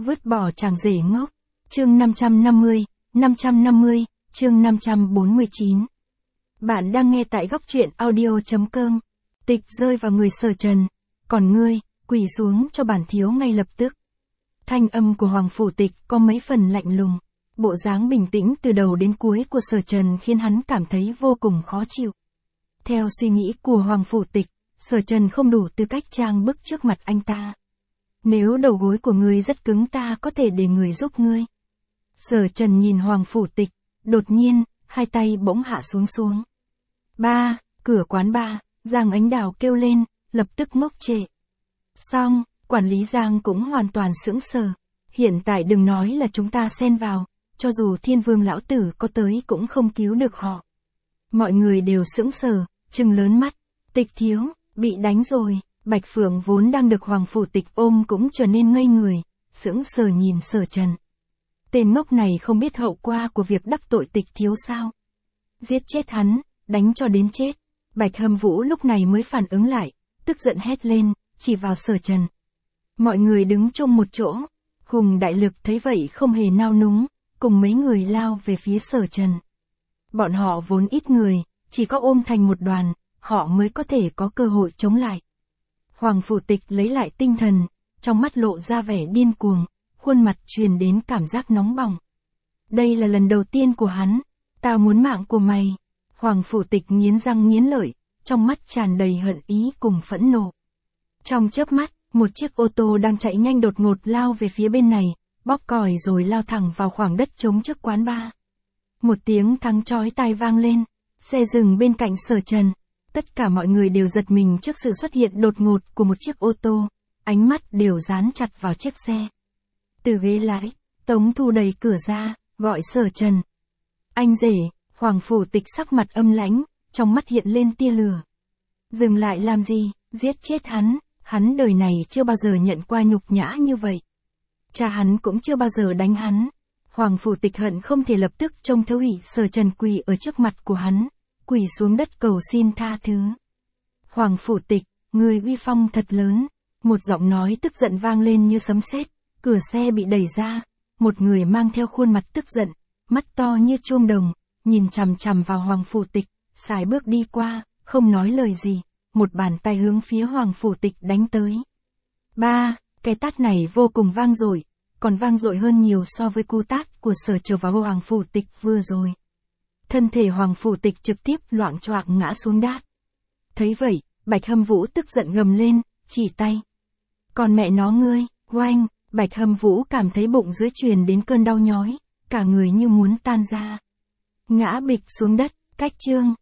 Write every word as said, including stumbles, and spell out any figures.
Vứt bỏ chàng rể ngốc. Chương năm trăm năm mươi, năm trăm năm mươi, chương năm trăm bốn mươi chín. Bạn đang nghe tại góc truyện audio chấm com. Tịch rơi vào người Sở Trần. Còn ngươi, quỳ xuống cho bản thiếu ngay lập tức. Thanh âm của Hoàng Phủ Tịch có mấy phần lạnh lùng. Bộ dáng bình tĩnh từ đầu đến cuối của Sở Trần khiến hắn cảm thấy vô cùng khó chịu. Theo suy nghĩ của Hoàng Phủ Tịch, Sở Trần không đủ tư cách trang bức trước mặt anh ta. Nếu đầu gối của ngươi rất cứng ta có thể để người giúp ngươi. Sở Trần nhìn Hoàng Phủ Tịch, đột nhiên, hai tay bỗng hạ xuống xuống. Ba, cửa quán ba, Giang Ánh Đào kêu lên, lập tức ngốc trệ. Xong, quản lý Giang cũng hoàn toàn sững sờ. Hiện tại đừng nói là chúng ta xen vào, cho dù Thiên Vương lão tử có tới cũng không cứu được họ. Mọi người đều sững sờ, trừng lớn mắt. Tịch thiếu, bị đánh rồi. Bạch Phượng vốn đang được Hoàng Phủ Tịch ôm cũng trở nên ngây người, sững sờ nhìn Sở Trần. Tên ngốc này không biết hậu quả của việc đắc tội Tịch thiếu sao? Giết chết hắn, đánh cho đến chết. Bạch Hâm Vũ lúc này mới phản ứng lại, tức giận hét lên, chỉ vào Sở Trần. Mọi người đứng chung một chỗ, Hùng Đại Lực thấy vậy không hề nao núng, cùng mấy người lao về phía Sở Trần. Bọn họ vốn ít người, chỉ có ôm thành một đoàn, họ mới có thể có cơ hội chống lại. Hoàng Phủ Tịch lấy lại tinh thần, trong mắt lộ ra vẻ điên cuồng, khuôn mặt truyền đến cảm giác nóng bỏng. Đây là lần đầu tiên của hắn, tao muốn mạng của mày. Hoàng Phủ Tịch nghiến răng nghiến lợi, trong mắt tràn đầy hận ý cùng phẫn nộ. Trong chớp mắt, một chiếc ô tô đang chạy nhanh đột ngột lao về phía bên này, bóp còi rồi lao thẳng vào khoảng đất trống trước quán bar. Một tiếng thắng chói tai vang lên, xe dừng bên cạnh Sở Trần. Tất cả mọi người đều giật mình trước sự xuất hiện đột ngột của một chiếc ô tô, ánh mắt đều dán chặt vào chiếc xe. Từ ghế lái, Tống Thu đẩy cửa ra, gọi Sở Trần. Anh rể. Hoàng Phủ Tịch sắc mặt âm lãnh, trong mắt hiện lên tia lửa. Dừng lại làm gì, giết chết hắn, hắn đời này chưa bao giờ nhận qua nhục nhã như vậy. Cha hắn cũng chưa bao giờ đánh hắn. Hoàng Phủ Tịch hận không thể lập tức trông thấu hỉ Sở Trần quỳ ở trước mặt của hắn, quỳ xuống đất cầu xin tha thứ. Hoàng Phủ Tịch, người uy phong thật lớn. Một giọng nói tức giận vang lên như sấm sét, cửa xe bị đẩy ra, một người mang theo khuôn mặt tức giận, mắt to như chuông đồng, nhìn chằm chằm vào Hoàng Phủ Tịch, sải bước đi qua, không nói lời gì, một bàn tay hướng phía Hoàng Phủ Tịch đánh tới. Ba, cái tát này vô cùng vang dội, còn vang dội hơn nhiều so với cú tát của Sở Trờ vào Hoàng Phủ Tịch vừa rồi. Thân thể Hoàng Phủ Tịch trực tiếp loạng choạng ngã xuống đát. Thấy vậy, Bạch Hâm Vũ tức giận gầm lên, chỉ tay. Còn mẹ nó ngươi, oanh, Bạch Hâm Vũ cảm thấy bụng dưới truyền đến cơn đau nhói, cả người như muốn tan ra. Ngã bịch xuống đất, cách chương.